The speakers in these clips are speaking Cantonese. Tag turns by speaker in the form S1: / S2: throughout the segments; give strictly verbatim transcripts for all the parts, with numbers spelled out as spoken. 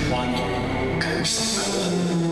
S1: 歡迎九十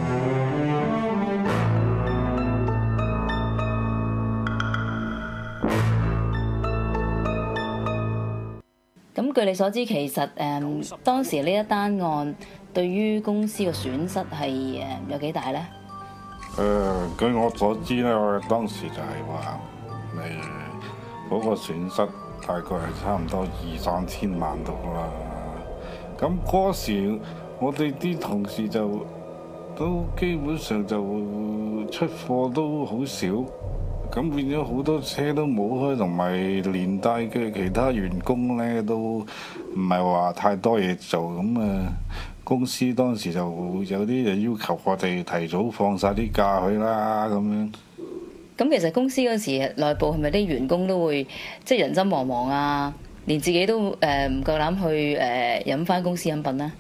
S2: 咁據你所知，其實誒、嗯、當時呢一單案對於公司嘅損失係誒有幾大呢？
S3: 誒、呃，據我所知咧，我當時就係話誒嗰個損失大概係差唔多二三千萬度啦。咁嗰時我哋啲同事就都基本上就出貨都好少。咁變咗好多車都冇開，同埋連帶嘅其他員工呢都唔係話太多嘢做，咁啊公司當時就有啲人要求我哋提早放晒啲假去啦，咁樣。
S2: 咁其實公司嗰時內部係咪啲員工都會即係人心惶惶啊？連自己都誒唔夠膽去誒飲翻公司飲品呢？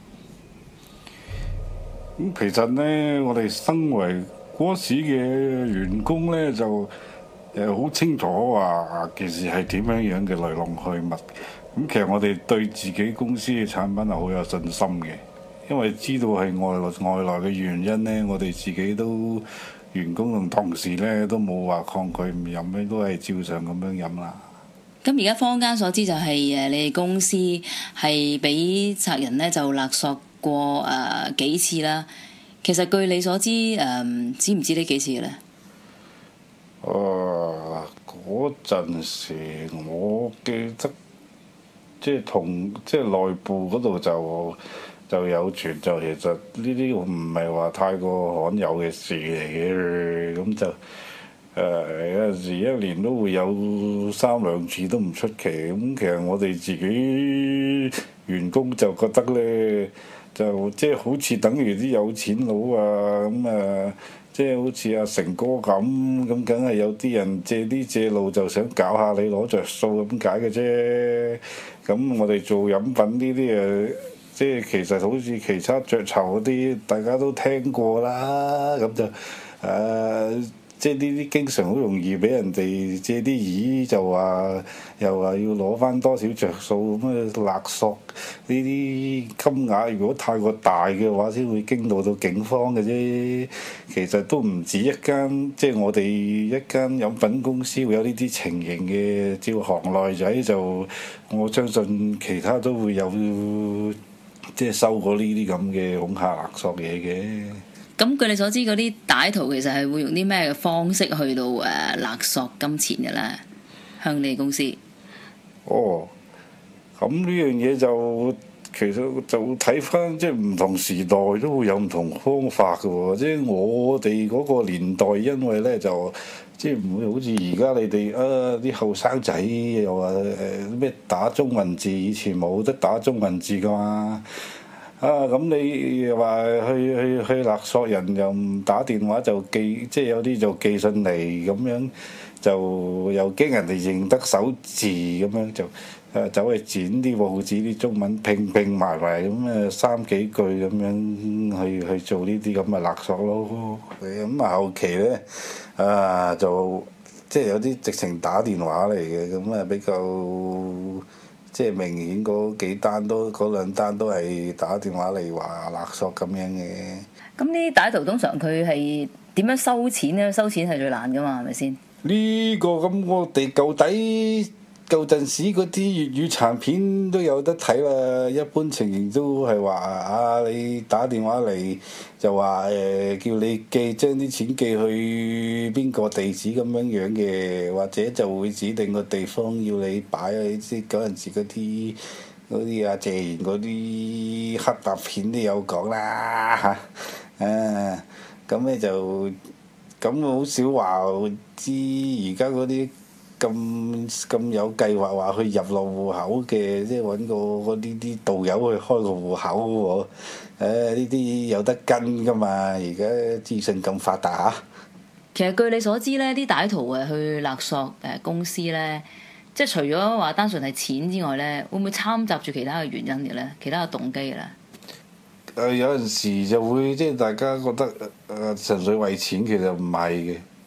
S3: 咁其實呢，我哋身為嗰時嘅員工呢，就誒好清楚話件事係點樣樣嘅來龍去脈。咁其實我哋對自己公司嘅產品係好有信心嘅，因為知道係外來外來嘅原因呢，我哋自己都員工同同事呢都冇話抗拒唔飲咧，都係照常咁樣飲啦。
S2: 咁而家坊間所知就係誒你哋公司係俾賊人呢就勒索過誒、呃、幾次啦。其實據你所知誒、呃，知唔知呢幾次嘅咧？
S3: 誒嗰陣時，我記得即係同即係內部嗰度就就有傳，就其實呢啲唔係話太過罕有嘅事嚟嘅，咁就誒、呃、有陣時一年都會有三兩次都唔出奇。咁其實我哋自己員工就覺得咧，就即係好似等於啲有錢佬啊咁啊。即係好似阿成哥咁，咁梗係有啲人借啲借路就想搞下你攞着數咁解嘅啫。咁我哋做飲品呢啲誒，即係其實好似其他雀巢嗰啲，大家都聽過啦。咁就誒、呃，即係呢啲經常好容易俾人哋借啲意，就話又話要攞翻多少着數咁啊，勒索呢啲金額，如果太過大嘅話，先會驚動到警方嘅啫。其實都唔止一間，即係我哋一間飲品公司會有呢啲情形嘅。照行內仔就，我相信其他都會有，即係收過呢啲咁嘅恐嚇勒索嘢嘅。
S2: 咁據你所知，嗰啲歹徒其實係會用啲咩嘅方式去到誒、呃、勒索金錢嘅咧？向你公司？
S3: 哦，咁呢樣嘢就其實就睇翻即係唔同時代都會有唔同方法嘅喎。即係我哋嗰個年代，因為咧就即係唔會好似而家你哋啊啲後生仔又話誒咩打中文字，以前冇得打中文字㗎嘛。啊咁你又話去去去勒索人又唔打電話就寄，即係有啲就寄信嚟咁樣，就又驚人哋認得手字咁樣就誒走去剪啲報紙啲中文拼拼埋埋咁誒三幾句咁樣去去做呢啲咁嘅勒索咯。咁啊後期咧啊就即係有啲直情打電話嚟嘅，咁啊比較。即係明顯嗰幾單都嗰兩單都係打電話嚟話勒索咁樣嘅。
S2: 咁呢啲歹徒通常佢係點樣收錢咧？收錢係最難噶嘛，係咪先？
S3: 呢個咁我哋舊底舊陣時嗰啲粵語殘片都有得睇啦。一般情形都係話啊，你打電話嚟就話誒、呃、叫你寄將啲錢寄去邊個地址咁樣樣嘅，或者就會指定個地方要你擺喺啲嗰陣時嗰啲嗰啲啊謝賢嗰啲黑白片都有講啦嚇。啊咁咧就咁好少話知而家嗰啲。咁咁有計劃話去入落戶口嘅，即係揾個嗰啲啲導遊去開個戶口喎。誒呢啲有得跟噶嘛？而家資訊咁發達嚇。
S2: 其實據你所知咧，啲歹徒誒去勒索誒公司咧，即係除咗話單純係錢之外咧，會唔會摻雜住其他嘅原因嘅咧？其他嘅動機嘅咧？
S3: 誒、呃、有陣時就會即係大家覺得誒、呃、純粹為錢，其實唔係嘅。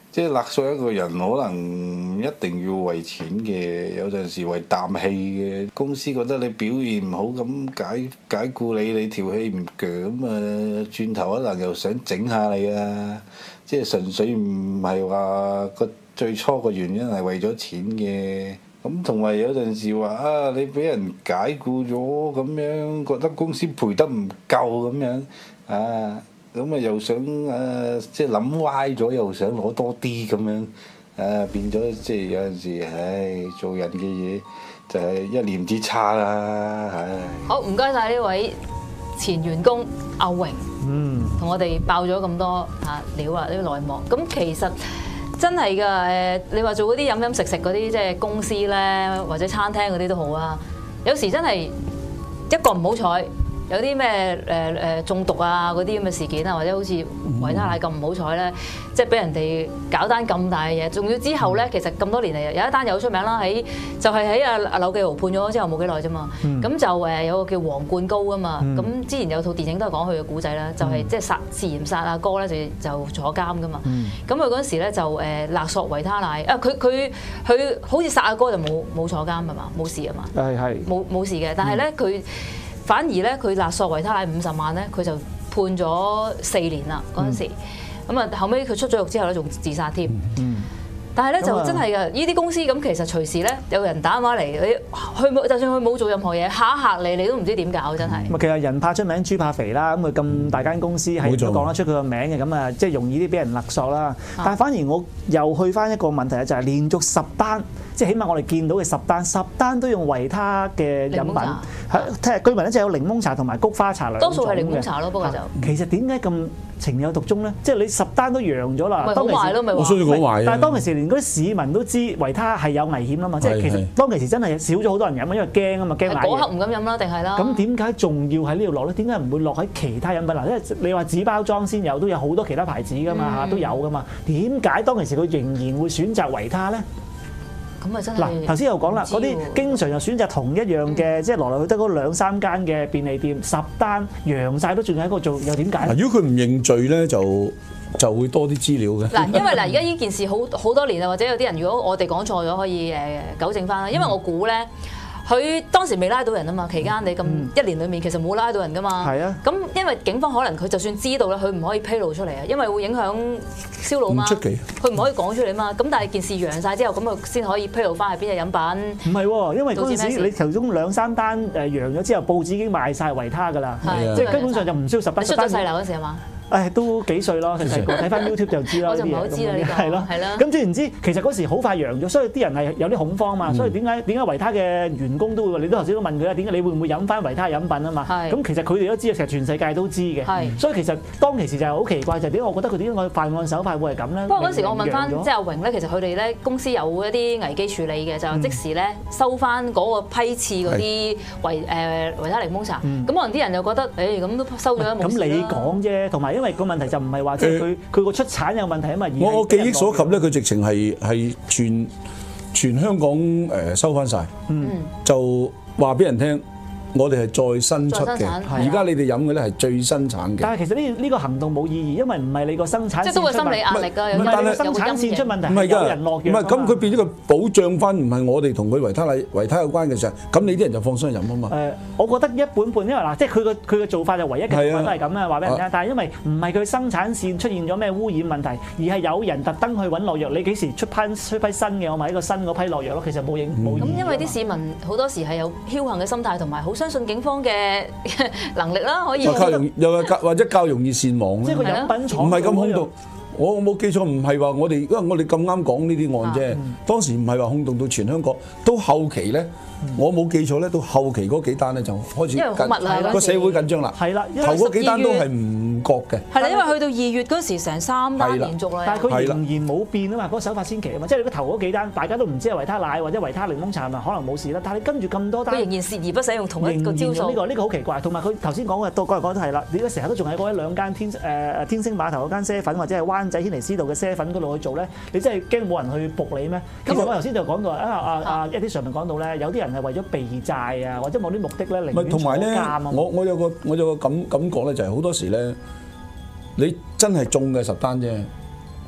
S3: 即係勒索一個人，可能唔一定要為錢嘅，有陣時為啖氣嘅。公司覺得你表現唔好，咁解解僱你，你條氣唔鋸，咁啊轉頭可能又想整下你啊！即係純粹唔係話個最初個原因係為咗錢嘅。咁同埋有陣時話啊，你俾人解僱咗咁樣，覺得公司賠得唔夠咁樣啊。咁啊又想誒、啊，即係諗歪咗，又想攞多啲咁樣，誒、啊、變咗即係有陣時，唉，做人嘅嘢就係一念之差啦，唉。
S4: 好，唔該晒呢位前員工阿榮，嗯，同我哋爆咗咁多嚇料啊，呢啲內幕。咁其實真係㗎，誒，你話做嗰啲飲飲食食嗰啲，即係公司咧或者餐廳嗰啲都好啊，有時真係一個唔好彩。有啲咩誒誒中毒啊嗰啲咁嘅事件啊，或者好似維他奶咁唔好彩咧，即係俾人哋搞單咁大嘅嘢，仲要之後咧，其實咁多年嚟有一單又出名啦，喺就係喺阿阿柳記豪判咗之後冇幾耐啫嘛，咁就誒有個叫黃冠高啊嘛，咁之前有套電影都係講佢嘅古仔啦，就係即係殺涉嫌殺阿哥咧就就坐監噶嘛，咁佢嗰陣時咧就誒勒索維他奶啊，佢佢佢好似殺阿哥就冇冇坐監係嘛，冇事係嘛，係係冇冇事嘅，但係咧佢。反而咧，佢勒索維他奶五十萬咧，佢就判咗四年啦嗰陣時。咁啊，後尾佢出咗獄之後咧，仲自殺添。嗯、但係咧就真係嘅，呢啲公司咁其實隨時咧有人打電話嚟，你佢冇就算佢冇做任何嘢，嚇一嚇你，你都唔知點搞真係。
S5: 咁其實人怕出名，豬怕肥啦。咁佢咁大間公司係都講得出佢個名嘅，咁啊即係容易啲俾人勒索啦。但係反而我又去翻一個問題就係、是、連續十單。即係起碼我哋見到嘅十單，十單都用維他嘅飲品，係聽日據聞咧就有檸檬茶同埋菊花茶兩種嘅。多數係檸檬茶咯，不過就其實點解咁情有獨鐘咧？即係你十單都揚咗啦，
S4: 咪好壞咯，咪
S6: 我需要好壞。
S5: 但係當其時連嗰啲市民都知維他係有危險啊嘛，即係其實當其時真係少咗好多人飲，因為驚啊嘛，驚
S4: 嗰刻唔敢飲啦，定係啦？
S5: 咁點解仲要喺呢度落咧？點解唔會落喺其他飲品嗱？因為你話紙包裝先有，都有好多其他牌子噶嘛嚇，都有噶嘛。點解當其時佢仍然會選擇維他咧？
S4: 咁啊真係
S5: 嗱，頭先又講啦，嗰啲經常又選擇同一樣嘅，即係來來去去嗰兩三間嘅便利店，十單揚曬都仲喺嗰度做，又點解？
S6: 如果佢唔認罪咧，就就會多啲資料嘅。
S4: 嗱，因為嗱，而家呢件事好好多年啦，或者有啲人如果我哋講錯咗，可以誒糾正翻啦。因為我估咧。佢當時未拉到人啊嘛，期間你咁一年裡面其實冇拉到人噶嘛。係啊。咁因為警方可能佢就算知道咧，佢唔可以披露出嚟啊，因為會影響銷路嘛。唔出奇。佢唔可以講出嚟嘛。咁但係件事揚曬之後，咁佢先可以披露翻係邊隻飲品。
S5: 唔係喎，因為嗰陣時你頭中兩三單誒揚咗之後，報紙已經賣曬維他㗎啦。係。即係根本上就唔需要十單。
S4: 你出咗世樓嗰時係嘛？
S5: 誒都幾歲咯，細個睇翻 YouTube 就知啦。
S4: 我就唔係好知啦呢個。係咯，係啦。
S5: 咁總言之，其實嗰時好快揚咗，所以啲人係有啲恐慌嘛。所以點解點解維他嘅員工都會，你都頭先都問佢啦，點解你會唔會飲翻維他飲品啊嘛？係。咁其實佢哋都知啊，其實全世界都知嘅。係。所以其實當其時就係好奇怪，就係點解我覺得佢點解個犯案手法會係咁咧？
S4: 不過嗰時我問翻即係阿榮咧，其實佢哋咧公司有一啲危機處理嘅，就即時咧收翻嗰個批次嗰啲維誒維他檸檬茶。咁可能啲人就覺得誒咁都收咗冇事啦。咁你講啫，同埋因為個問題就唔係。係話即係佢佢個出產有問題啊嘛！
S6: 我我記憶所及咧，佢直情係係全全香港誒收翻晒，嗯，就話俾人聽。我哋係再生出嘅，而家你哋飲嘅咧係最生產嘅。
S5: 但係其實呢呢個行動冇意義，因為唔係你個生產線出問題，
S4: 即係都會心理壓力㗎。有
S5: 啲生產線出問題，
S6: 唔係
S5: 有人落藥。
S6: 唔係咁，佢變咗個保障翻，唔係我哋同佢維他奶維他有關嘅時候，咁你啲人就放心飲啊嘛。
S5: 誒，我覺得一半半，因為嗱，即係佢個佢嘅做法就唯一嘅做法都係咁啦，話俾人聽。但係因為唔係佢生產線出現咗咩污染問題，而係有人特登去揾落藥。你幾時出批出批新嘅，我咪一個新嗰批落藥咯。其實冇影冇。
S4: 咁因為啲市民好多時係有僥倖嘅心態，同埋好相信警方嘅能力啦，可以
S6: 較容又係或者較容易善忘
S5: 即係個飲品廠
S6: 唔係咁轟動。我我冇記錯，唔係話我哋，因為我哋咁啱講呢啲案啫。當時唔係話轟動到全香港，到後期咧，我冇記錯咧，到後期嗰幾單咧就開始緊個社會緊張啦。係啦，頭嗰幾單都係唔覺嘅。
S4: 係啦，因為去到二月嗰時成三單連續啦。
S5: 但係佢仍然冇變啊嘛，嗰個手法先奇啊嘛。即係你個頭嗰幾單，大家都唔知係維他奶或者維他檸檬茶嘛，可能冇事啦。但係你跟住咁多單，
S4: 佢仍然鍥而不捨用同一個招數。
S5: 呢個呢個好奇怪。同埋佢頭先講嘅，到嗰日講都係啦。你而家成日都仲喺嗰一兩間天誒誒天星碼頭嗰間啡粉或者係灣仔軒尼詩道嘅啡粉嗰度去做咧，你真係驚冇人去仆你咩？其實我頭先就講到啊啊啊一啲上面講到咧，有啲人係為咗避債啊，或者某啲目的咧，寧願坐監啊。
S6: 我我有個我有個感感覺咧，就係好多時咧，你真係中嘅十單啫，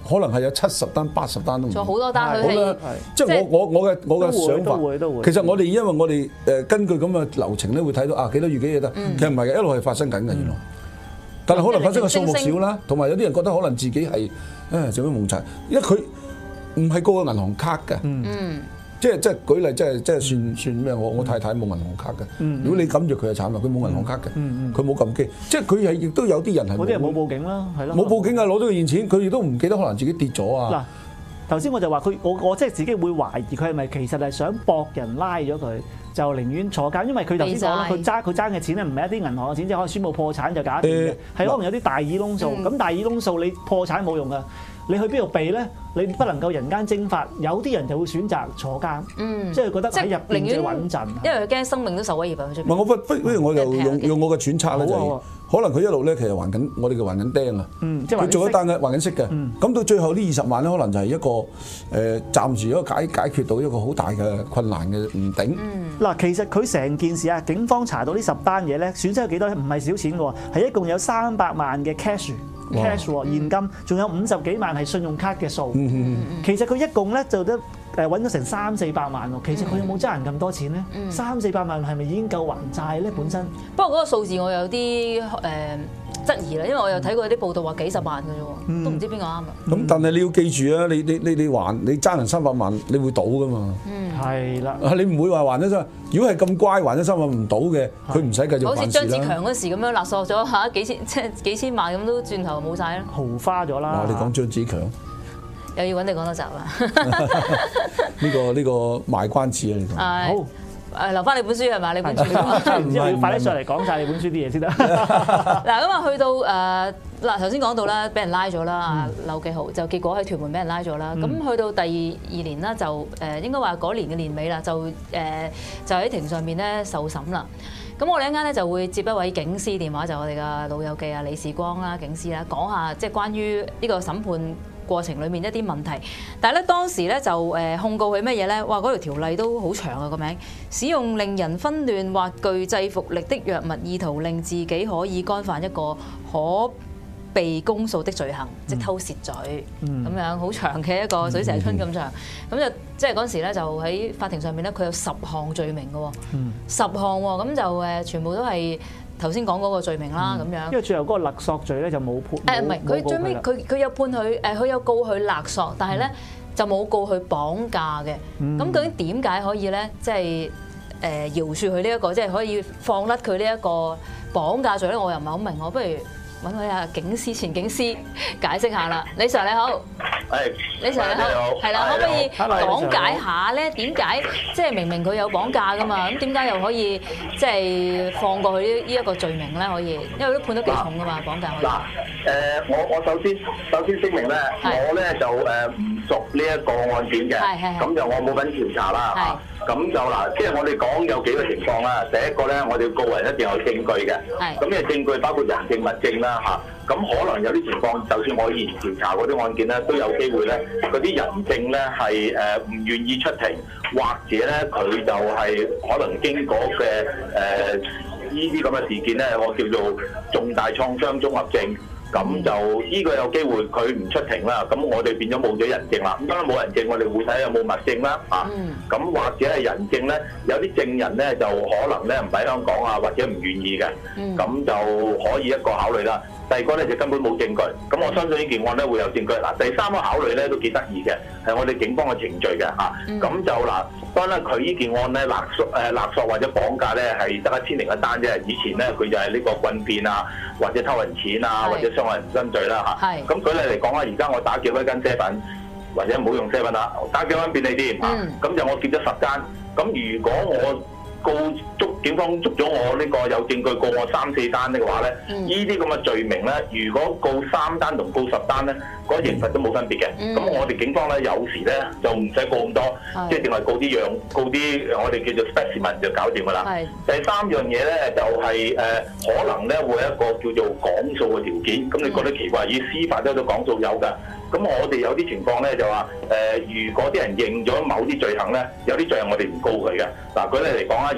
S6: 可能係有七十單、八十單都唔。
S4: 仲好多單，佢
S6: 係即係我我我嘅我嘅想法。其實我哋因為我哋誒根據咁嘅流程咧，會睇到啊幾多月幾嘢得。其實唔係嘅，一路係發生緊嘅原來。但係可能發生嘅數目少啦，同埋有啲人覺得可能自己係誒做咩夢財，因為佢唔係個個銀行卡嘅。嗯。即係即係舉例，即係即係算算咩？我我太太冇銀行卡嘅。嗯、如果你撳住佢就慘啦，佢冇銀行卡嘅，佢冇撳機。即係佢係亦都有啲人係。嗰啲人冇報警啦，係咯。冇報警啊！攞咗個現錢，佢亦都唔記得，可能自己跌咗啊。
S5: 嗱，頭先我就話佢，我我即係自己會懷疑佢係咪其實係想搏人拉咗佢，就寧願坐監，因為佢頭先講啦，佢揸佢爭嘅錢咧唔係一啲銀行嘅錢，即係可以宣佈破產就搞掂嘅，係、呃、可能有啲大耳窿數。咁、嗯、大耳窿數你破產冇用㗎。你去邊度避咧？你不能夠人間蒸發，有啲人就會選擇坐監，嗯、即係覺得喺入邊最穩陣。因為
S4: 佢驚生命都受威脅啊！
S6: 唔係我不不如我就用用我嘅揣測咧，就係可能佢一路咧其實還緊我哋嘅還緊釘啊，嗯、即係佢做一單嘅還緊息嘅，咁、嗯、到最後呢二十萬咧，可能就係一個誒、呃、暫時一個解解決到一個好大嘅困難嘅唔頂。嗱、嗯，其實佢成件事啊，警方查到呢十單嘢咧，損失有幾多咧？唔係少錢嘅喎，係一共有三百萬嘅 cash。cash 喎現金，仲有五十幾萬係信用卡嘅數。嗯嗯嗯、其實佢一共咧就得誒揾咗成三四百萬喎。其實佢有冇爭人咁多錢咧？嗯、三四百萬係咪已經夠還債咧？本身。不過
S4: 嗰個數字我有啲誒、呃、質疑啦，因為我有睇過啲報道話幾十萬嘅啫喎，嗯、都唔知邊個啱啊。咁、
S6: 嗯、但係你要記住啊，你你你你還你爭人三百萬，你會賭噶嘛？嗯，係啦。你唔會話還咗三，如果係咁乖還咗三百萬唔賭嘅，佢唔使繼續還事啦。好似張子強嗰時咁樣勒索咗嚇幾千即係幾千萬咁都轉頭冇晒啦，
S5: 豪花咗啦。
S6: 你講張子強
S4: 又要揾你講多集啦。
S6: 呢個呢個賣關子啊！你講
S4: 好。誒留翻你本書係嘛？你本書
S5: 唔知要快啲上嚟講晒你本書啲嘢先得。
S4: 嗱咁啊，去到誒嗱頭先講到啦，俾人拉咗啦，劉記豪就結果喺屯門俾人拉咗啦。咁、嗯、去到第二二年啦，就誒應該話嗰年嘅年尾啦，就誒就喺庭上面咧受審啦。咁我哋一陣間咧就會接一位警司電話，就係、我哋嘅老友記啊李士光啦，警司啦，講下即係關於呢個審判過程裡面一啲問題，但係咧當時咧就誒控告佢乜嘢咧？哇！嗰條條例都好長啊個名，使用令人紛亂或具制服力的藥物，意圖令自己可以干犯一個可被公訴的罪行，嗯、即偷竊罪咁、嗯、樣好長嘅一個水蛇春咁長，咁、嗯、就即係嗰時咧就喺法庭上面咧，佢有十項罪名嘅喎，嗯、十項喎，咁就誒全部都係。頭先講嗰個罪名啦，咁樣、嗯。因
S5: 為最後嗰個勒索罪咧就冇判。誒唔係，佢最尾佢佢有判佢誒，佢有告佢勒索，但係咧、嗯、就冇告佢綁架嘅。咁、嗯、究竟點解可以咧，即係誒饒恕佢呢一個，即係可以放甩佢呢一個綁架罪咧？我又唔係好明，我不如揾位阿警司前警司解釋下啦。李 Sir 你好。
S7: 係，
S4: 李 Sir 你好，係啦，可唔可以講解下咧？點解即係明明佢有綁架噶嘛？咁點解又可以即係放過佢呢呢一個罪名咧？可以，因為都判得幾重噶嘛，綁架可以。
S7: 嗱，誒，我我首先首先聲明咧，我咧就誒唔熟呢一個案件嘅，咁就我冇份調查啦嚇。咁就嗱，即係我哋講有幾個情況啦。第一個咧，我哋告人一定有證據嘅，咁嘅證據包括人證物證啦嚇。咁可能有啲情況，就算我以前調查嗰啲案件咧，都有機會咧，嗰啲人證咧係誒唔願意出庭，或者咧佢就係可能經過嘅誒呢啲咁嘅事件咧，我叫做重大創傷綜合症。咁就呢個有機會佢唔出庭啦，咁我哋變咗冇咗人證啦。咁當然冇人證，我哋會睇有冇物證啦。啊，咁或者係人證咧，有啲證人咧就可能咧唔喺香港啊，或者唔願意嘅，咁就可以一個考慮啦。第二個咧就根本冇證據，咁我相信呢件案咧會有證據。嗱，第三個考慮咧都幾得意嘅，係我哋警方嘅程序嘅嚇。咁、嗯、就嗱，當然佢呢件案咧勒索誒勒索或者綁架咧係得一千零一單啫。以前咧佢就係呢個棍騙啊，或者偷人錢啊，是或者傷害人身罪啦嚇。咁是舉例嚟講啊，而家我打劫一間奢品，或者唔好用奢品啦，打劫間便利店嚇，咁、嗯、就我劫咗十間。咁如果我告捉警方捉咗我呢個有證據告我三四單嘅話咧，呢啲咁嘅罪名咧，如果告三單同告十單咧，嗰、那個、刑罰都冇分別嘅。咁、嗯、我哋警方咧有時咧就唔使告咁多，即係淨係告啲樣，告啲我哋叫做 specimen 就搞掂㗎啦。是第三樣嘢咧就係、是、誒、呃、可能咧會有一個叫做講數嘅條件。咁你覺得奇怪？以司法都有講數有㗎。咁我哋有啲情況咧就話誒、呃，如果啲人認咗某啲罪行咧，有啲罪行我哋唔告佢嘅。嗱，舉例嚟講啊，而家花家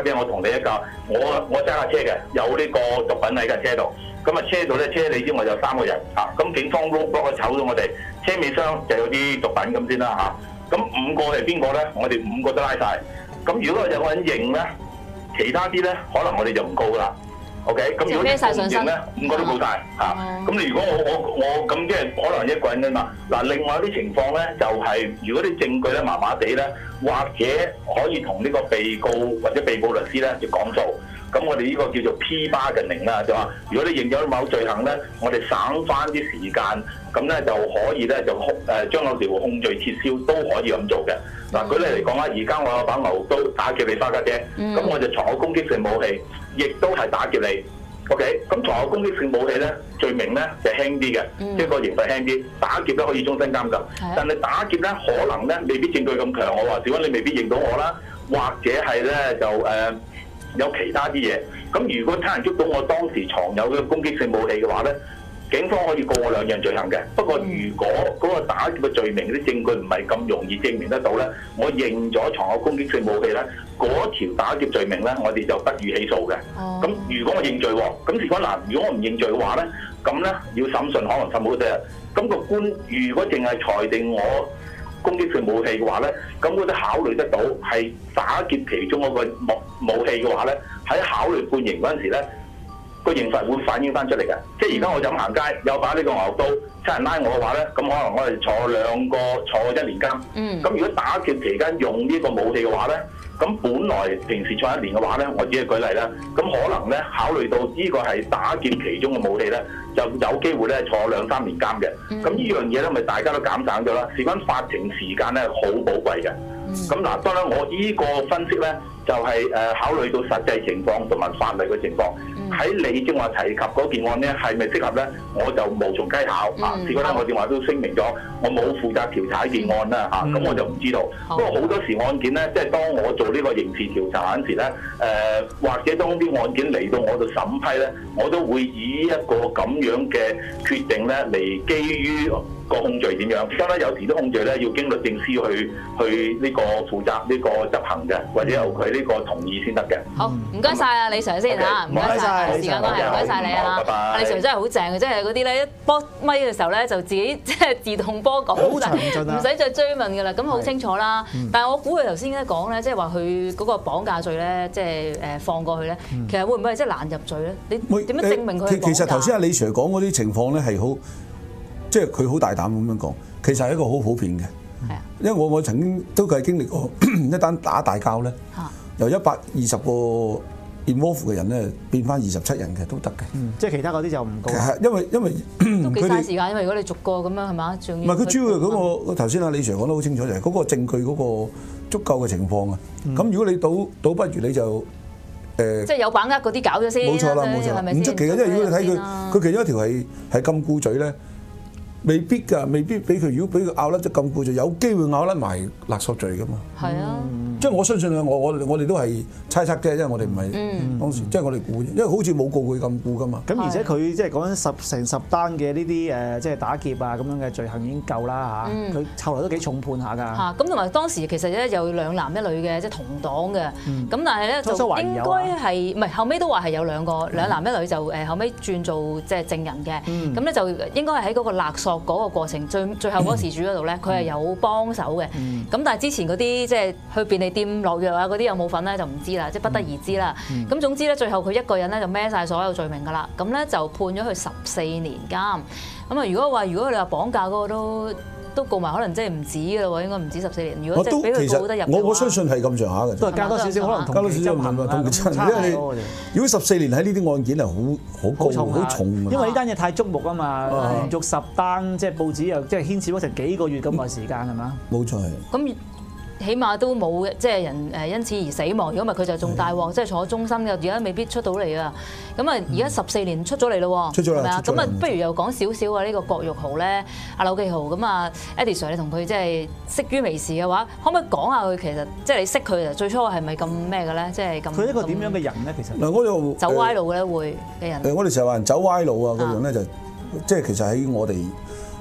S7: 啫，我同你一架，我我揸架車嘅，有呢個毒品喺架車度。咁啊車度咧車你之外有三個人啊，咁警方都幫佢瞅到我哋車尾箱就有啲毒品咁先啦嚇。咁五個係邊個咧？我哋五個都拉晒。咁如果有個人認咧，其他啲咧可能我哋就唔告噶啦。OK， 咁如果你唔認咧，五個都告晒嚇。咁你、嗯、如果我我我咁即係可能一個人啫嘛。嗱，另外啲情況咧就係、是、如果啲證據咧麻麻地咧，或者可以同呢個被告或者被告律師咧就講數。咁我哋呢個叫做 P bargaining啦，就話如果你認咗某罪行咧，我哋省翻啲時間，咁咧就可以咧就控誒將嗰條控罪撤銷，都可以咁做嘅。嗱、嗯，舉例嚟講啦，而家我有把牛刀打劫你花家姐，咁、嗯、我就藏有攻擊性武器，亦都係打劫你。OK， 咁藏有攻擊性武器咧罪名咧就輕啲嘅，即係個刑罰輕啲。打劫咧可以終身監禁，嗯、但係打劫咧可能咧未必證據咁強，我話小安你未必認到我啦，或者係咧就誒。呃有其他啲嘢，咁如果他人捉到我當時藏有嘅攻擊性武器嘅話咧，警方可以告我兩樣罪行嘅。不過如果嗰個打劫嘅罪名啲證據唔係咁容易證明得到咧，我認咗藏有攻擊性武器咧，嗰條打劫罪名咧，我哋就不予起訴嘅。咁、哦、如果我認罪喎，咁事關嗱，如果我唔認罪嘅話咧，咁咧要審訊可能審好多日。咁個官如果淨係裁定我攻擊性武器嘅話咧，咁我都考慮得到係打劫其中一個武武器嘅話咧，喺考慮判刑嗰陣時咧，個刑罰會反映翻出嚟嘅。即係而家我就咁行街，有把呢個牛刀，差人拉我嘅話咧，咁可能我哋坐兩個坐一年監。嗯。咁如果打劫期間用呢個武器嘅話咧，咁本來平時坐一年嘅話咧，我只係舉例啦。咁可能咧考慮到呢個係打劫其中嘅武器咧，就有機會咧坐兩三年監嘅。咁呢樣嘢咧，咪大家都減省咗啦。事關法庭時間咧，好寶貴嘅。咁嗱，當然我呢個分析咧，就係、是、誒考慮到實際情況同埋法例嘅情況。喺、嗯、你正話提及嗰件案咧，係咪適合咧？我就無從稽考啊！事關咧，我正話都聲明咗，我冇負責調查呢件案啦嚇，咁、嗯啊、我就唔知道。不過好多時案件咧，即係當我做呢個刑事調查嗰陣時咧，誒、呃、或者當啲案件嚟到我度審批咧，我都會以一個咁樣嘅決定咧嚟基於個控罪點樣？而家咧有時啲控罪咧要經律政司去去呢個負責呢個執行嘅，或者由佢呢個同意先得嘅。好，唔該晒啊，李 Sir 先嚇，唔該晒，時間關係，唔該晒你啊，拜拜。李 Sir 真係好正嘅，即係嗰啲咧一播咪嘅時候咧就自己即係自動播講，好詳盡啊，唔使再追問㗎啦，咁好清楚啦。但係我估佢頭先咧講咧，即係話佢嗰個綁架罪咧，即係誒放過去咧，其實會唔會係即係難入罪咧？你點樣證明佢？
S6: 其實頭先阿李 Sir 講嗰啲情況咧係好。即係佢好大膽咁樣講，其實係一個好普遍嘅。係啊，因為我我曾經都係經歷過一單打大交咧，由一百二十個 involve 嘅人咧變翻二十七人嘅都得嘅。嗯，即係其他嗰啲就唔高。係因為因為都幾嘥時間，因為如果你逐個咁樣係嘛，仲要唔係佢主要嗰個頭先阿李 Sir 講得好清楚，就係嗰個證據嗰個足夠嘅情況啊。咁如果你倒倒不如你就誒，即係有把握嗰啲搞咗先。冇錯啦，冇錯，唔出奇嘅，因為如果你睇佢佢其中一條係係禁錮罪咧。未必㗎，未必俾佢。如果俾佢拗甩咗禁錮，就有機會拗甩埋勒索罪㗎嘛。係啊，即係我相信啊，我我我哋都係猜測啫，因為我哋唔係當時，即係我哋估，因為好似冇告佢禁錮㗎嘛。咁而且佢即係講緊十成十單嘅呢啲誒，即係打劫啊咁樣嘅罪行已經夠啦嚇。佢後來都幾重判下㗎。嚇，咁同埋當時其實咧有兩男一女嘅，即係同黨嘅。咁但係咧就應該係唔係後尾都話係有兩個兩男一女就誒後尾轉做即係證人嘅。咁咧就應該係喺嗰個勒索嗰個過程最最後嗰個事主嗰度咧，佢係有幫手嘅。咁、嗯、但係之前嗰啲即係去便利店落藥啊嗰啲有冇份咧就唔知啦，即係不得而知啦。咁、嗯、總之咧，最後佢一個人咧就孭晒所有罪名㗎啦。咁咧就判咗佢十四年監。咁啊，如果話如果你話綁架嗰個都都告埋，可能真係唔止㗎啦喎，應該唔止十四年。如果即係俾佢告得入嘅話，我我相信係咁上下嘅，都係加多少少，可能加多少少唔係話同佢差，因為如果十四年喺呢啲案件係好好高好重，因為呢單嘢太矚目啊嘛，連續十單即係報紙又即係牽涉咗成幾個月咁耐時間係嘛？冇錯係。咁起碼都冇即係人誒因此而死亡，如果唔係佢就仲大鑊，即係坐終身嘅，而家未必出到嚟啊！咁啊，而家十四年出咗嚟咯喎，出咗啦，係咪啊？咁啊，不如又講少少啊！呢個郭玉豪咧，阿柳記豪咁啊 ，Eddie Sir 你同佢即係識於微時嘅話，可唔可以講下佢其實即係你識佢啊？最初係咪咁咩嘅咧？即係咁。佢一個點樣嘅人咧？其實嗱，我就走歪路咧會嘅人。誒，我哋成日話人走歪路啊，嗰樣咧就即係其實喺我哋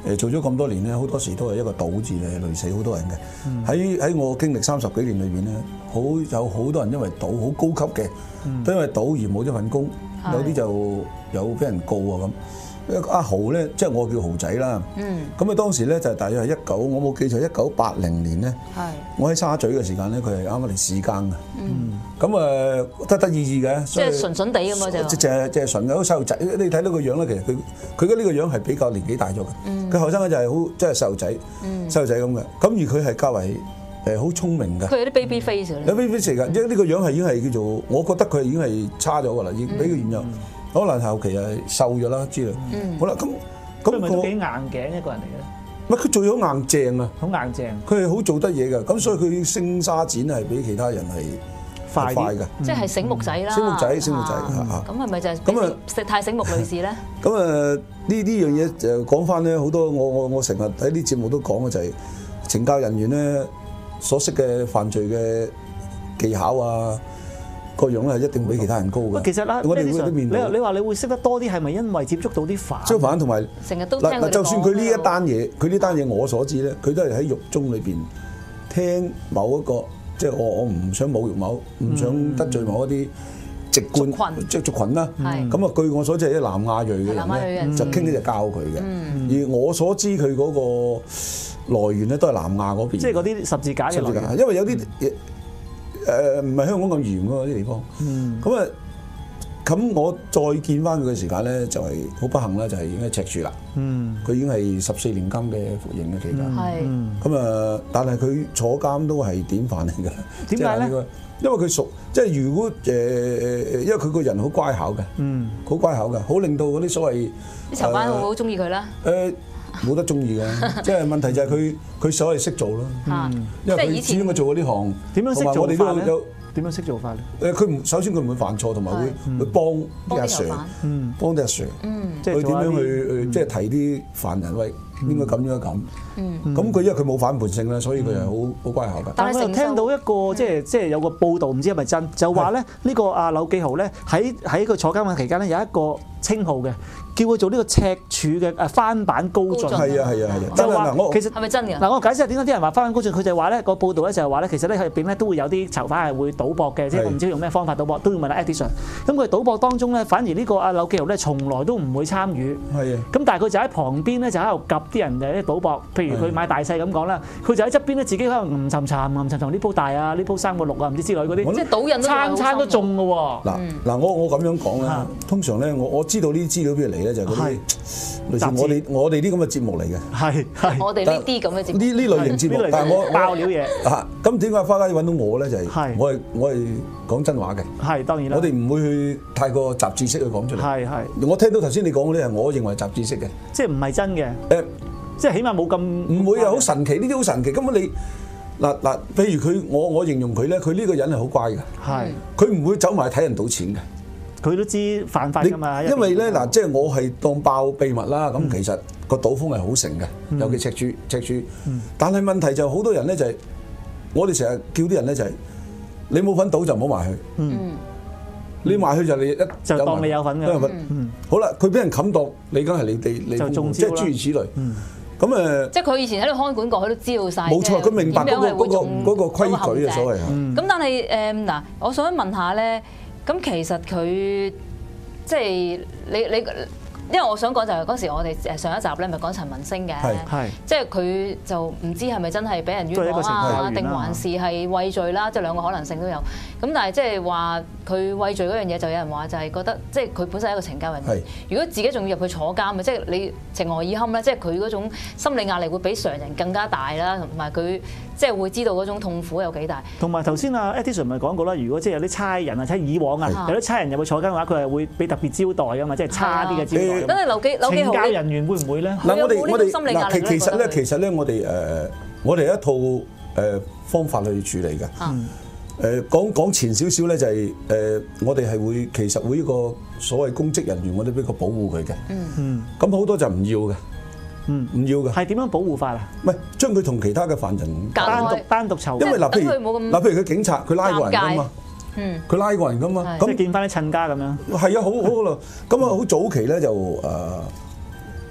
S6: 誒做咗咁多年咧，好多時都係一個賭字嚟累死好多人嘅。喺喺、嗯、我經歷三十幾年裏邊咧，好有好多人因為賭好高級嘅，嗯、都因為賭而冇咗份工，有啲就有俾人告啊咁。阿豪咧，即係我叫豪仔啦。嗯。咁啊，當時咧就係大約係一九，我冇記錯，一九八零年咧。係。我喺沙咀嘅時間咧，佢係啱啱嚟試更嘅。嗯。咁啊，得得意意嘅。即係
S4: 純純地咁嘛就。
S6: 即係即係純嘅，好細路仔。你睇到個樣咧，其實佢佢嘅呢個樣係比較年紀大咗嘅。嗯。佢後生咧就係好即係細路仔，細路仔咁嘅。咁而佢係較為誒好聰明嘅。
S4: 佢有啲 baby face 嘅。
S6: 有 baby face 㗎，因為呢個樣係已經係叫做，我覺得佢已經係差咗㗎啦，已經比佢原有。可能後期係瘦咗啦，知道。嗯。好啦，咁咁
S5: 佢幾硬頸一個人嚟嘅。
S6: 唔係佢做咗硬正啊！
S5: 好硬正。
S6: 佢係好做得嘢㗎，咁所以佢升沙展係比其他人係快快㗎。
S4: 即係醒目仔啦。
S6: 醒目仔，醒目仔嚇。
S4: 咁係咪就係咁啊？食太醒目女士咧？
S6: 咁啊，呢呢樣嘢就講翻咧，好多我我我成日喺啲節目都講嘅就係懲教人員咧所識嘅犯罪嘅技巧啊。個樣係一定比其他人高嘅。
S5: 其實啦，我哋會面對。你你話你會識得多啲，係咪因為接觸到啲犯？
S6: 接觸犯同埋
S4: 成日都聽佢
S6: 嗱，就算佢呢一單嘢，佢呢單嘢我所知咧，佢都係喺獄中裏邊聽某一個，即係我我唔想侮辱某，唔想得罪某一啲籍貫即係族群啦。咁啊，據我所知係啲南亞裔嘅人咧，就傾呢就教佢嘅。而我所知佢嗰個來源咧都係南亞嗰邊。即
S5: 係嗰啲十字架嘅來源。
S6: 因為有啲誒唔係香港咁嚴嗰啲地方，咁啊咁我再見翻佢嘅時間咧，就係好不幸啦，就係已經係赤柱啦。嗯，佢已經係十四年監嘅服刑嘅期間。係，咁啊，但係佢坐監都係典範嚟嘅。
S5: 點解咧？
S6: 因為佢熟，即係如果誒誒，因為佢個人好乖巧嘅，嗯，好乖巧嘅，好令到嗰啲所謂
S4: 啲囚犯會好中意佢啦。
S6: 誒。冇得中意嘅，即係問題就係佢佢所謂識做咯，因為佢始終佢做嗰啲行，
S5: 點樣識做法咧？點樣識做法咧？
S6: 誒，佢唔首先佢唔會犯錯，同埋會會幫啲阿 Sir，幫啲阿 Sir，即係點樣去即係提啲犯人喂，應該咁應該咁。咁佢因為佢冇反叛性咧，所以佢係好好乖巧㗎。
S5: 但係我又聽到一個即係即係有個報導，唔知係咪真，就話咧呢個阿柳記豪咧喺喺佢坐監嘅期間咧有一個稱號嘅。叫佢做呢個赤柱嘅誒翻版高進，
S6: 係啊係啊係啊，
S5: 就話其實
S4: 係咪真嘅？
S5: 嗱，我解釋下點解啲人話翻版高進，佢就話咧個報道咧就係話咧，其實咧佢入邊咧都會有啲囚犯係會賭博嘅，即係我唔知用咩方法賭博，都要問阿 Edison。咁佢賭博當中咧，反而呢個阿柳記豪咧從來都唔會參與。係啊。咁但係佢就喺旁邊咧就喺度及啲人誒啲賭博，譬如佢買大細咁講啦，佢就喺側邊咧自己喺度吟沉沉吟沉沉呢鋪大啊，呢鋪三個六啊，唔知之類嗰啲，
S4: 即係賭人都
S5: 餐餐都中㗎喎。
S6: 嗱嗱，我我咁樣講咧，通常咧我我知道呢啲資料邊嚟咧就係嗰啲。類似我哋我哋啲咁嘅節目嚟嘅，
S5: 係係
S4: 我哋呢啲咁嘅節目，
S6: 呢呢類型節目，但係我
S5: 爆料嘢
S6: 嚇。咁點解花家要揾到我咧？就係我係我係講真話嘅，
S5: 係當然啦。
S6: 我哋唔會去太過雜誌式去講出嚟。係係。我聽到頭先你講嗰啲係我認為雜誌式嘅，
S5: 即係唔係真嘅。誒，即係起碼冇咁
S6: 唔會啊！好神奇，呢啲好神奇。根本你嗱嗱，譬如佢我我形容佢咧，佢呢個人係好乖嘅，係佢唔會走埋睇人賭錢嘅。
S5: 佢都知犯法㗎嘛，
S6: 因為咧嗱，即係我係當爆秘密啦。咁其實個賭風係好盛嘅，尤其赤柱赤柱。但係問題就好多人咧就係，我哋成日叫啲人咧就係，你冇份賭就唔好埋去。你埋去就你一
S5: 就當你有份嘅。
S6: 好啦，佢俾人冚當，你梗係你哋你即係諸如此類。咁誒，
S4: 即係佢以前喺度看管過，佢都知道晒。
S6: 冇錯，佢明白嗰個嗰個嗰個規矩啊，所謂嚇。
S4: 咁但係誒嗱，我想問下咧。咁其實佢即係你你，因為我想講就係嗰時我哋誒上一集咧咪講陳文星嘅，即係佢就唔知係咪真係俾人冤枉啊，定還是係畏罪啦？即係兩個可能性都有。咁但係即係話佢畏罪嗰樣嘢，就有人話就係覺得即係佢本身係一個懲教人員，如果自己仲要入去坐監嘅，即係你情何以堪咧？即係佢嗰種心理壓力會比常人更加大啦，同埋佢。即係會知道嗰種痛苦有幾大。
S5: 同埋頭先阿 Edison 咪講過啦，如果即係有啲差人啊，即係以往啊，有啲差人入去坐監嘅話，佢係會俾特別招待㗎嘛，即係差啲嘅招待。
S4: 咁你劉記劉記豪
S5: 懲教人員會唔會咧？
S6: 嗱，我哋我哋嗱，其其實咧，其實咧，我哋誒，我哋一套誒方法去處理嘅。誒講講前少少咧，就係誒，我哋係會其實會呢個所謂公職人員，我哋俾個保護佢嘅。嗯嗯。咁好多就唔要嘅。嗯，唔要嘅。係點樣保護法啊？唔係將佢同其他嘅犯人
S5: 單獨單獨囚。
S6: 因為嗱，譬如嗱，譬如佢警察，佢拉過人㗎嘛，嗯，佢拉過人㗎嘛，咁
S5: 即係見翻啲親家咁樣。
S6: 係啊，好好咯。咁啊，好早期咧就誒，我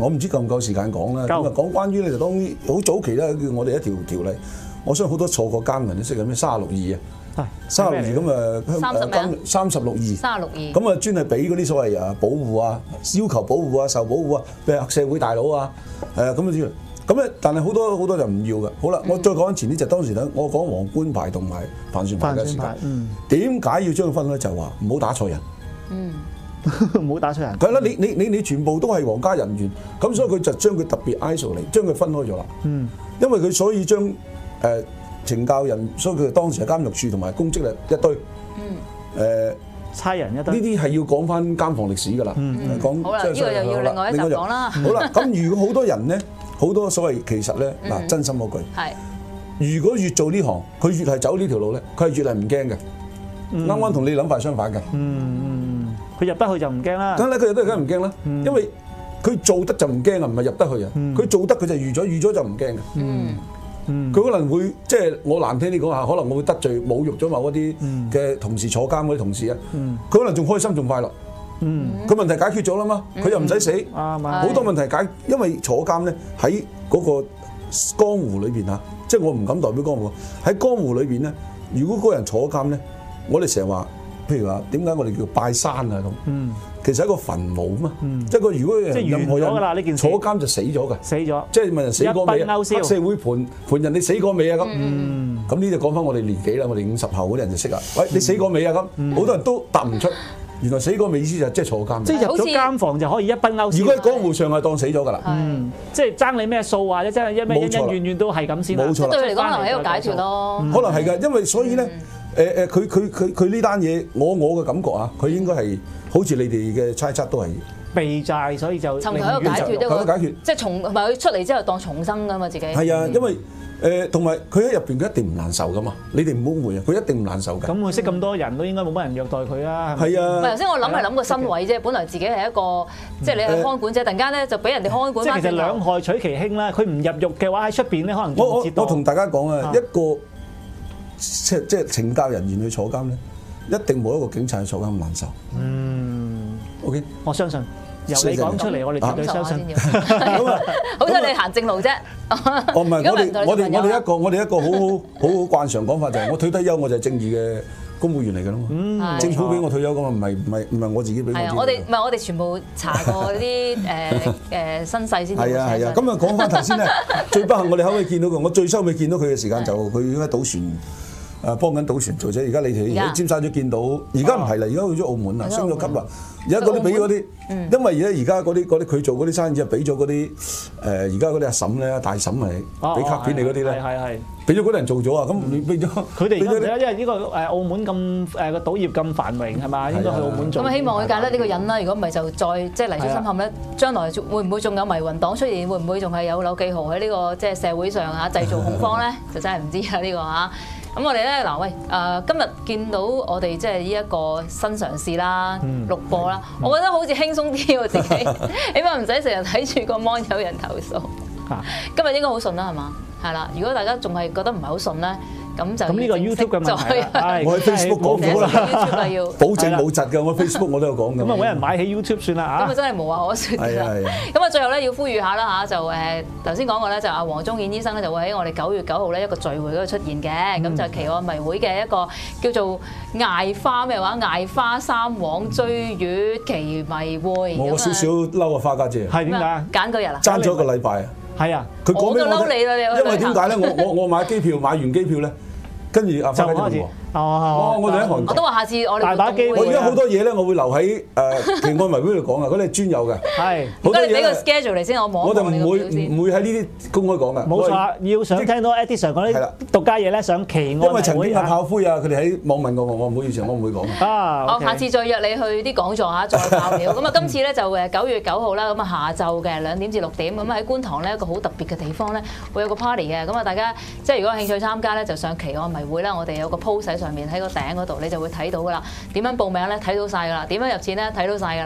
S6: 我唔知夠唔夠時間講啦。咁啊講關於咧就當於好早期咧，叫我哋一條條例，我相信好多坐過監人都識嘅咩三十六二啊，三十六二咁啊，香港三十六二，
S4: 三十六二，
S6: 咁啊專係俾嗰啲所謂啊保護啊、要求保護啊、受保護啊，譬如黑社會大佬啊，誒咁啊之類。咁咧，但係好多好多就唔要嘅。好啦，我再講前啲就當時咧，我講皇冠牌同埋帆船牌嘅時間。點解要將佢分咧？就係話唔好打錯人。嗯，
S5: 唔好打錯人。
S6: 係啦，你你你你全部都係皇家人員，咁所以佢就將佢特別 isolate，將佢分開咗啦。嗯，因為佢所以將誒懲教人，所以佢當時係監獄處同埋公職咧一堆。嗯。誒。
S5: 差人一堆，
S6: 呢啲係要講翻監房歷史㗎啦。嗯，講
S4: 好啦，呢個又要另外一集講啦。
S6: 好啦，咁如果好多人咧，好多所謂其實咧，嗱真心嗰句，係如果越做呢行，佢越係走呢條路咧，佢係越係唔驚嘅。啱啱同你諗法相反嘅。嗯
S5: 嗯，佢入得去就唔驚啦。
S6: 梗係佢入得去梗係唔驚啦，因為佢做得就唔驚啊，唔係入得去啊。佢做得佢就預咗，預咗就唔驚嘅。嗯。佢可能會即係我難聽啲講下，可能我會得罪侮辱咗某一啲嘅同事坐監嗰啲同事啊。佢可能仲開心仲快樂。佢問題解決咗啦嘛，佢又唔使死。好多問題解，因為坐監咧喺嗰個江湖裏邊啊，即係我唔敢代表江湖。喺江湖裏邊咧，如果嗰個人坐監咧，我哋成日話，譬如話點解我哋叫拜山啊咁？其實係一個墳墓嘛，即係個如果任何人坐監就死咗㗎，死咗，即係問人死過未啊？黑社會盤盤人你死過未啊？咁咁呢就講翻我哋年紀啦，我哋五十後嗰啲人就識啦。喂，你死過未啊？咁好多人都答唔出，原來死過未意思就即係坐監，
S5: 即係入咗監房就可以一筆勾銷。
S6: 如果喺江湖上係當死咗㗎啦，
S5: 嗯，即係爭你咩數或者真係一咩恩恩怨怨都係咁先啦。
S6: 冇錯啦，
S4: 對佢嚟講可能係一個解脫咯。
S6: 可能係㗎，因為所以咧，誒誒，佢佢佢佢呢單嘢，我我嘅感覺啊，佢應該係。好似你哋嘅猜測都係
S5: 避債，所以就
S4: 尋求一個解決，一個
S6: 解決，
S4: 即係重唔係佢出嚟之後當重生㗎嘛自己。
S6: 係啊，因為誒同埋佢喺入邊佢一定唔難受㗎嘛，你哋唔好誤會啊，佢一定唔難受㗎。
S5: 咁佢識咁多人都應該冇乜人虐待佢啊。
S6: 係啊。
S4: 唔係頭先我諗係諗個身位啫，本來自己係一個即係你係看管者，突然間咧就俾人哋看管。
S5: 即係其實兩害取其輕啦，佢唔入獄嘅話喺出邊咧可能
S6: 我我我同大家講啊，一個即即係懲教人員去坐監咧，一定冇一個警察去坐監咁難受。嗯。O.K.
S5: 我相信由你講出嚟，我哋絕對相信。
S6: 咁啊，
S4: 好彩你行正路啫。
S6: 哦，唔係，我哋我哋我哋一個我哋一個好好好好慣常講法就係，我退低休我就係正義嘅公務員嚟㗎啦嘛。政府俾我退休㗎嘛，唔係唔係唔係我自己俾我。係啊，
S4: 我哋唔係我哋全部查過啲誒誒身世先。
S6: 係啊係啊，咁啊講翻頭先咧，最不幸我哋後尾見到佢，我最收尾見到佢嘅時間就佢應該賭船。誒幫緊賭船做啫，而家你哋喺尖沙咀見到，而家唔係啦，而家去咗澳門啦，升咗級啦。而家嗰啲俾嗰啲，因為而家而家嗰啲嗰啲佢做嗰啲生意就俾咗嗰啲誒，而家嗰啲阿嬸咧，大嬸係俾卡片你嗰啲咧，係係俾咗嗰啲人做咗啊，咁你俾咗
S5: 佢哋而家因為呢個誒澳門咁誒個賭業咁繁榮係嘛，應該去澳門做。
S4: 咁希望佢揀得呢個人啦，如果唔係就再即係泥足深陷咧，將來會唔會仲有迷魂黨出現？會唔會仲係有柳記豪喺呢個即係社會上嚇製造恐慌咧？就真係唔知啊呢個嚇。咁我哋咧嗱喂，誒今日見到我哋即係呢一個新嘗試啦，錄播啦，我覺得好似輕鬆啲喎自己，起碼唔使成日睇住個 mon 有人投訴。今日應該好順啦，係嘛？係啦，如果大家仲係覺得唔係好順咧。咁就
S5: 咁呢個 YouTube 嘅問題啦，
S6: 我喺 Facebook 講咗啦，保證冇窒嘅，我 Facebook 我都有講嘅。
S5: 咁啊揾人買起 YouTube 算啦嚇。
S4: 咁啊真係無話可説㗎啦。咁啊最後咧要呼籲下啦嚇，就誒頭先講過咧，就阿黃宗顯醫生咧就會喺我哋九月九號咧一個聚會嗰度出現嘅，咁就奇案迷會嘅一個叫做艾花咩話，艾花三黃追月奇迷會。
S6: 我少少嬲啊花家姐。
S5: 係點解？
S4: 揀嗰日啊？
S6: 爭咗一個禮拜啊！
S5: 係啊，
S6: 佢講俾我
S4: 嬲你啦，你
S6: 因為點解咧？我我我買機票買完機票咧。跟住阿花家姐哦，我哋喺韓國，
S4: 我都話下次我哋
S5: 大把機會。
S6: 我而家好多嘢咧，我會留喺誒奇案迷會度講啊，嗰啲係專有嘅。係好多嘢咧。
S4: 俾個 schedule 嚟先，我望。
S6: 我就唔會唔會喺呢啲公開講嘅。
S5: 冇錯，要想聽到 Eddie Sir 講啲獨家嘢咧，上奇案迷會。
S6: 因為曾經阿炮灰啊，佢哋喺網問過我，我唔好意思，我唔會講。
S5: 啊，
S4: 我下次再約你去啲講座嚇，再爆料。咁啊，今次咧就誒九月九號啦，咁啊下晝嘅兩點至六點，咁喺觀塘咧一個好特別嘅地方咧，會有個 party 嘅。咁啊，大家即係如果有興趣參加咧，就上奇案迷會啦。我哋有個 post 喺上面喺個頂嗰度，你就會睇到噶啦。點樣報名咧？睇到晒噶啦。點樣入錢咧？睇到晒噶啦。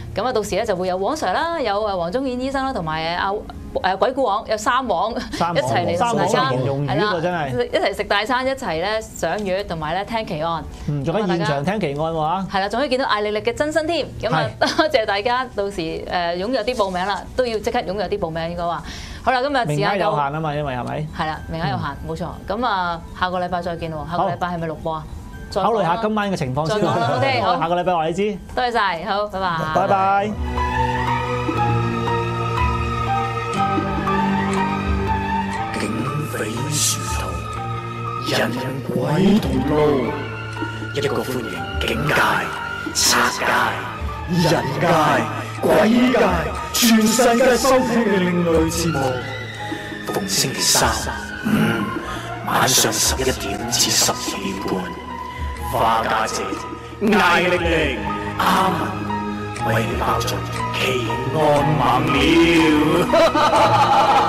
S4: 咁啊，到時咧就會有黃 Sir 啦，有誒黃宗顯醫生啦，同埋阿誒鬼故王有三王一齊嚟同大家係啦，真係一齊食大餐，一齊咧賞月，同埋咧聽奇案。嗯，
S5: 仲喺現場聽奇案喎。
S4: 係啦，仲可以見到艾力力嘅真身添。咁啊，多謝大家，到時誒踴躍啲報名啦，都要即刻踴躍啲報名應該話。好啦，今日時間
S5: 有限啊嘛，因為係咪？
S4: 係啦，名額有限，冇錯。咁啊，下個禮拜再見喎。下個禮拜係咪錄播啊？
S5: 考慮下今晚嘅情況先。
S4: 再講啦 ，OK， 好。
S5: 下個禮拜話你知。
S4: 多謝晒，好，拜拜。
S5: 拜拜。
S1: 警匪殊途，人鬼同路，一個歡迎警界、賊界、人界、鬼界，全世界收聽嘅另類節目。逢星期三、五晚上十一點至十二點半，花家姐、艾力力、阿文為你爆盡奇案猛料。